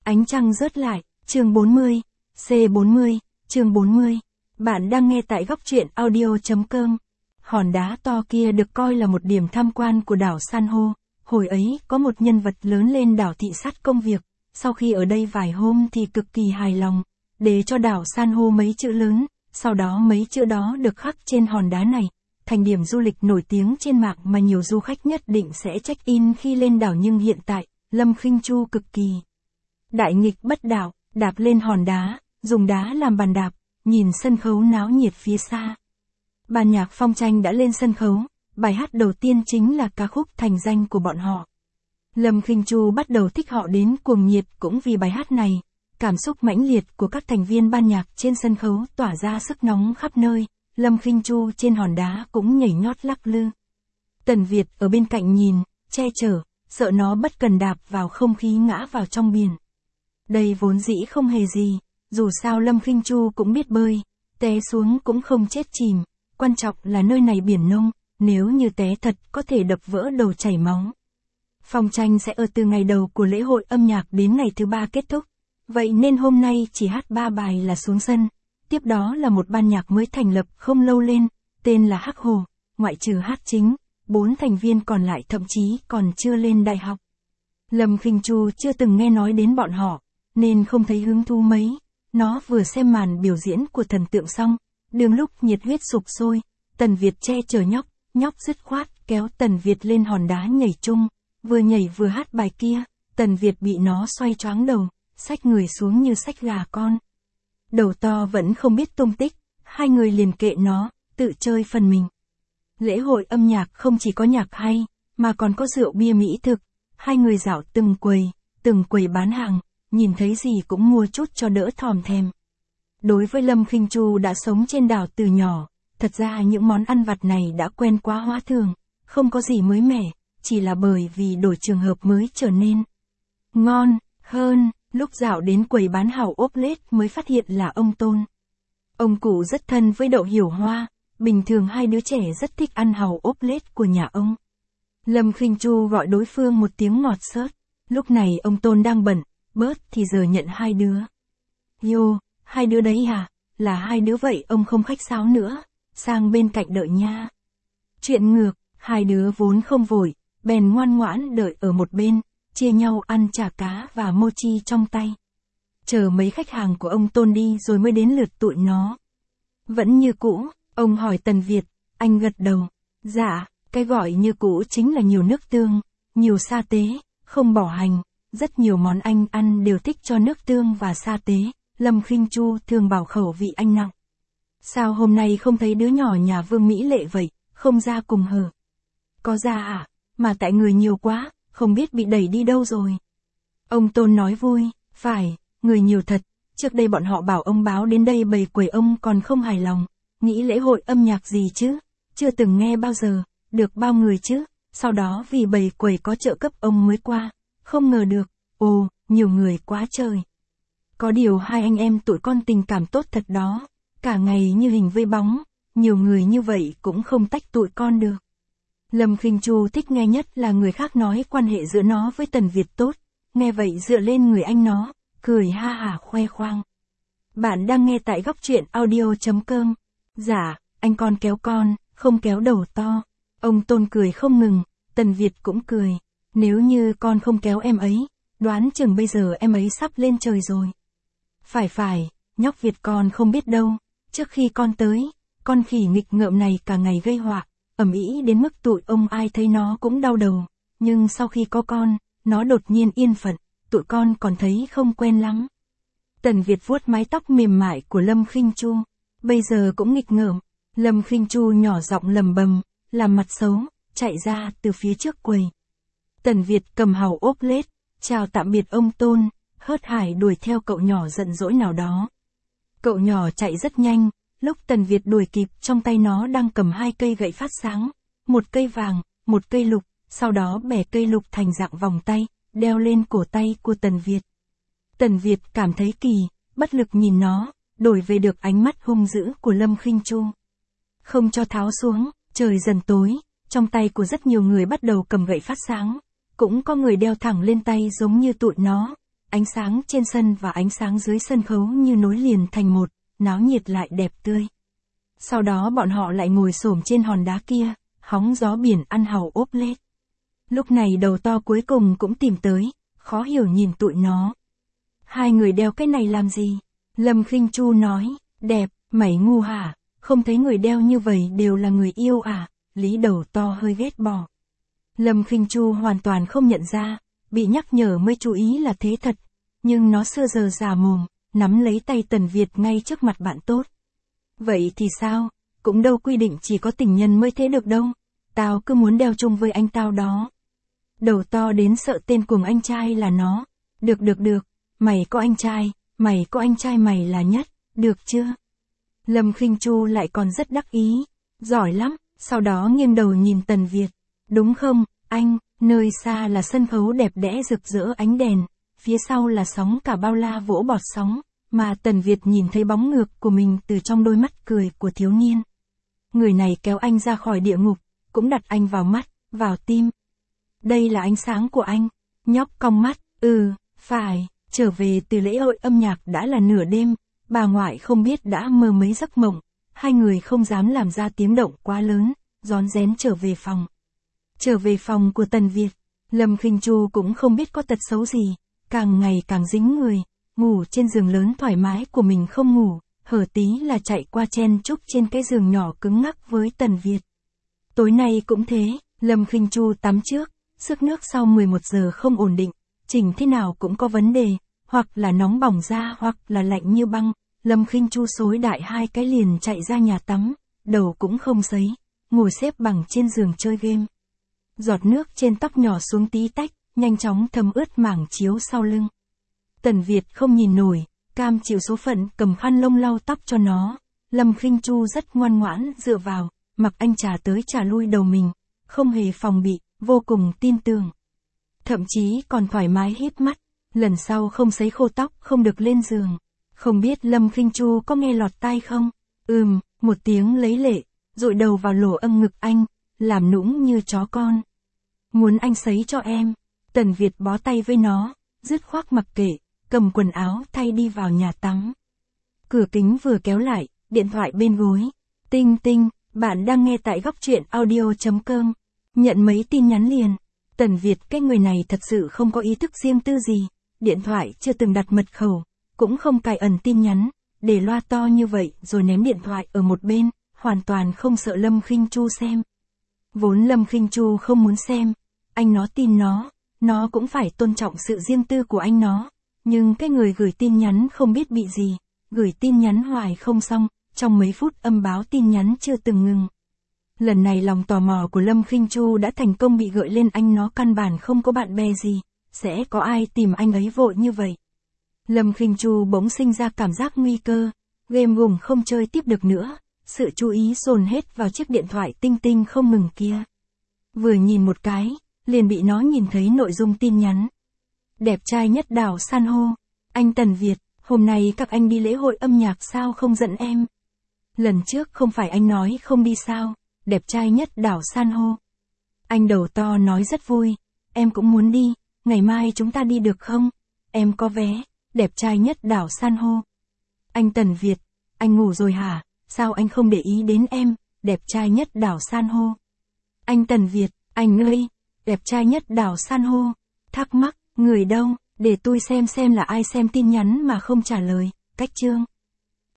Ánh trăng rớt lại, chương 40, C40, chương 40. Bạn đang nghe tại góc truyện audio.com. Hòn đá to kia được coi là một điểm tham quan của đảo San hô. Hồi ấy, có một nhân vật lớn lên đảo thị sát công việc, sau khi ở đây vài hôm thì cực kỳ hài lòng, để cho đảo San hô mấy chữ lớn, sau đó mấy chữ đó được khắc trên hòn đá này, thành điểm du lịch nổi tiếng trên mạng mà nhiều du khách nhất định sẽ check-in khi lên đảo. Nhưng hiện tại, Lâm Khinh Chu cực kỳ đại nghịch bất đạo, đạp lên hòn đá, dùng đá làm bàn đạp, nhìn sân khấu náo nhiệt phía xa. Ban nhạc Phong Tranh đã lên sân khấu, bài hát đầu tiên chính là ca khúc thành danh của bọn họ. Lâm Khinh Chu bắt đầu thích họ đến cuồng nhiệt cũng vì bài hát này, cảm xúc mãnh liệt của các thành viên ban nhạc trên sân khấu tỏa ra sức nóng khắp nơi, Lâm Khinh Chu trên hòn đá cũng nhảy nhót lắc lư. Tần Việt ở bên cạnh nhìn, che chở, sợ nó bất cần đạp vào không khí ngã vào trong biển. Đây vốn dĩ không hề gì, dù sao Lâm Khinh Chu cũng biết bơi, té xuống cũng không chết chìm, quan trọng là nơi này biển nông, nếu như té thật có thể đập vỡ đầu chảy máu. Phong Tranh sẽ ở từ ngày đầu của lễ hội âm nhạc đến ngày thứ 3 kết thúc, vậy nên hôm nay chỉ hát 3 bài là xuống sân, tiếp đó là một ban nhạc mới thành lập không lâu lên, tên là Hắc Hồ, ngoại trừ hát chính, 4 thành viên còn lại thậm chí còn chưa lên đại học. Lâm Khinh Chu chưa từng nghe nói đến bọn họ, nên không thấy hứng thú mấy. Nó vừa xem màn biểu diễn của thần tượng xong, đường lúc nhiệt huyết sục sôi, Tần Việt che chở nhóc dứt khoát kéo Tần Việt lên hòn đá nhảy chung, vừa nhảy vừa hát bài kia, Tần Việt bị nó xoay choáng đầu, xách người xuống như xách gà con. Đầu to vẫn không biết tung tích, hai người liền kệ nó, tự chơi phần mình. Lễ hội âm nhạc không chỉ có nhạc hay, mà còn có rượu bia mỹ thực, hai người dạo từng quầy bán hàng, nhìn thấy gì cũng mua chút cho đỡ thòm thèm. Đối với Lâm Khinh Chu đã sống trên đảo từ nhỏ, thật ra những món ăn vặt này đã quen quá hóa thường, không có gì mới mẻ, chỉ là bởi vì đổi trường hợp mới trở nên ngon hơn. Lúc dạo đến quầy bán hàu ốp lết mới phát hiện là ông Tôn. Ông cụ rất thân với Đậu Hiểu Hoa, bình thường hai đứa trẻ rất thích ăn hàu ốp lết của nhà ông. Lâm Khinh Chu gọi đối phương một tiếng ngọt xớt, lúc này ông Tôn đang bận, bớt thì giờ nhận hai đứa. Yo, hai đứa đấy hả? Là hai đứa vậy ông không khách sáo nữa, sang bên cạnh đợi nha. Chuyện ngược, hai đứa vốn không vội, bèn ngoan ngoãn đợi ở một bên, chia nhau ăn chả cá và mochi trong tay. Chờ mấy khách hàng của ông Tôn đi rồi mới đến lượt tụi nó. Vẫn như cũ, ông hỏi Tần Việt, anh gật đầu. Dạ, cái gọi như cũ chính là nhiều nước tương, nhiều sa tế, không bỏ hành. Rất nhiều món anh ăn đều thích cho nước tương và sa tế, Lâm Khinh Chu thường bảo khẩu vị anh nặng. Sao hôm nay không thấy đứa nhỏ nhà Vương Mỹ Lệ vậy, không ra cùng hờ? Có ra à, mà tại người nhiều quá, không biết bị đẩy đi đâu rồi. Ông Tôn nói vui, phải, người nhiều thật, trước đây bọn họ bảo ông báo đến đây bày quầy ông còn không hài lòng, nghĩ lễ hội âm nhạc gì chứ, chưa từng nghe bao giờ, được bao người chứ, sau đó vì bày quầy có trợ cấp ông mới qua. Không ngờ được, ồ, nhiều người quá trời. Có điều hai anh em tụi con tình cảm tốt thật đó, cả ngày như hình với bóng, nhiều người như vậy cũng không tách tụi con được. Lâm Khinh Chu thích nghe nhất là người khác nói quan hệ giữa nó với Tần Việt tốt, nghe vậy dựa lên người anh nó, cười ha hả khoe khoang. Bạn đang nghe tại góc truyện audio.com. Dạ, anh con kéo con, không kéo đầu to. Ông Tôn cười không ngừng, Tần Việt cũng cười. Nếu như con không kéo em ấy, đoán chừng bây giờ em ấy sắp lên trời rồi. Phải, nhóc Việt con không biết đâu, trước khi con tới, con khỉ nghịch ngợm này cả ngày gây họa, ầm ĩ đến mức tụi ông ai thấy nó cũng đau đầu, nhưng sau khi có con, nó đột nhiên yên phận, tụi con còn thấy không quen lắm. Tần Việt vuốt mái tóc mềm mại của Lâm Khinh Chu, bây giờ cũng nghịch ngợm. Lâm Khinh Chu nhỏ giọng lầm bầm, làm mặt xấu, chạy ra từ phía trước quầy. Tần Việt cầm hàu ốp lết, chào tạm biệt ông Tôn, hớt hải đuổi theo cậu nhỏ giận dỗi nào đó. Cậu nhỏ chạy rất nhanh, lúc Tần Việt đuổi kịp trong tay nó đang cầm hai cây gậy phát sáng, một cây vàng, một cây lục, sau đó bẻ cây lục thành dạng vòng tay, đeo lên cổ tay của Tần Việt. Tần Việt cảm thấy kỳ, bất lực nhìn nó, đổi về được ánh mắt hung dữ của Lâm Khinh Chu. Không cho tháo xuống, trời dần tối, trong tay của rất nhiều người bắt đầu cầm gậy phát sáng. Cũng có người đeo thẳng lên tay giống như tụi nó, ánh sáng trên sân và ánh sáng dưới sân khấu như nối liền thành một, náo nhiệt lại đẹp tươi. Sau đó bọn họ lại ngồi xổm trên hòn đá kia, hóng gió biển ăn hàu ốp lết. Lúc này đầu to cuối cùng cũng tìm tới, khó hiểu nhìn tụi nó. Hai người đeo cái này làm gì? Lâm Khinh Chu nói, đẹp, mày ngu hả? Không thấy người đeo như vậy đều là người yêu à? Lý đầu to hơi ghét bỏ. Lâm Khinh Chu hoàn toàn không nhận ra, bị nhắc nhở mới chú ý là thế thật. Nhưng nó xưa giờ già mồm, nắm lấy tay Tần Việt ngay trước mặt bạn tốt. Vậy thì sao? Cũng đâu quy định chỉ có tình nhân mới thế được đâu. Tao cứ muốn đeo chung với anh tao đó. Đầu to đến sợ tên cùng anh trai là nó. Được, mày có anh trai mày là nhất, được chưa? Lâm Khinh Chu lại còn rất đắc ý, giỏi lắm, sau đó nghiêng đầu nhìn Tần Việt. Đúng không, anh, nơi xa là sân khấu đẹp đẽ rực rỡ ánh đèn, phía sau là sóng cả bao la vỗ bọt sóng, mà Tần Việt nhìn thấy bóng ngược của mình từ trong đôi mắt cười của thiếu niên. Người này kéo anh ra khỏi địa ngục, cũng đặt anh vào mắt, vào tim. Đây là ánh sáng của anh. Nhóc cong mắt, phải, trở về từ lễ hội âm nhạc đã là nửa đêm, bà ngoại không biết đã mơ mấy giấc mộng, hai người không dám làm ra tiếng động quá lớn, rón rén trở về phòng. Trở về phòng của Tần Việt, Lâm Khinh Chu cũng không biết có tật xấu gì, càng ngày càng dính người, ngủ trên giường lớn thoải mái của mình không ngủ, hở tí là chạy qua chen chúc trên cái giường nhỏ cứng ngắc với Tần Việt. Tối nay cũng thế, Lâm Khinh Chu tắm trước, sức nước sau 11 giờ không ổn định, chỉnh thế nào cũng có vấn đề, hoặc là nóng bỏng da hoặc là lạnh như băng. Lâm Khinh Chu xối đại hai cái liền chạy ra nhà tắm, đầu cũng không sấy, ngồi xếp bằng trên giường chơi game. Giọt nước trên tóc nhỏ xuống tí tách, nhanh chóng thấm ướt mảng chiếu sau lưng. Tần Việt không nhìn nổi, cam chịu số phận cầm khăn lông lau tóc cho nó. Lâm Khinh Chu rất ngoan ngoãn dựa vào, mặc anh trà tới trà lui đầu mình, không hề phòng bị, vô cùng tin tưởng. Thậm chí còn thoải mái híp mắt, lần sau không sấy khô tóc không được lên giường. Không biết Lâm Khinh Chu có nghe lọt tai không? Một tiếng lấy lệ, dội đầu vào lỗ âm ngực anh, làm nũng như chó con. Muốn anh sấy cho em. Tần Việt bó tay với nó, dứt khoát mặc kệ, cầm quần áo thay đi vào nhà tắm. Cửa kính vừa kéo lại, điện thoại bên gối. Tinh tinh, bạn đang nghe tại góc truyện audio.com. Nhận mấy tin nhắn liền. Tần Việt cái người này thật sự không có ý thức riêng tư gì. Điện thoại chưa từng đặt mật khẩu, cũng không cài ẩn tin nhắn, để loa to như vậy rồi ném điện thoại ở một bên, hoàn toàn không sợ Lâm Khinh Chu xem. Vốn Lâm Khinh Chu không muốn xem, anh nó tin nó cũng phải tôn trọng sự riêng tư của anh nó, nhưng cái người gửi tin nhắn không biết bị gì, gửi tin nhắn hoài không xong, trong mấy phút âm báo tin nhắn chưa từng ngừng. Lần này lòng tò mò của Lâm Khinh Chu đã thành công bị gợi lên, anh nó căn bản không có bạn bè gì, sẽ có ai tìm anh ấy vội như vậy. Lâm Khinh Chu bỗng sinh ra cảm giác nguy cơ, game gùng không chơi tiếp được nữa, sự chú ý dồn hết vào chiếc điện thoại tinh tinh không ngừng kia. Vừa nhìn một cái, liền bị nó nhìn thấy nội dung tin nhắn. Đẹp trai nhất đảo san hô, anh Tần Việt, hôm nay các anh đi lễ hội âm nhạc sao không dẫn em? Lần trước không phải anh nói không đi sao, đẹp trai nhất đảo san hô. Anh đầu to nói rất vui, em cũng muốn đi, ngày mai chúng ta đi được không? Em có vé, đẹp trai nhất đảo san hô. Anh Tần Việt, anh ngủ rồi hả? Sao anh không để ý đến em, đẹp trai nhất đảo san hô? Anh Tần Việt, anh ơi, đẹp trai nhất đảo san hô. Thắc mắc, người đâu, để tôi xem là ai xem tin nhắn mà không trả lời, cách chương.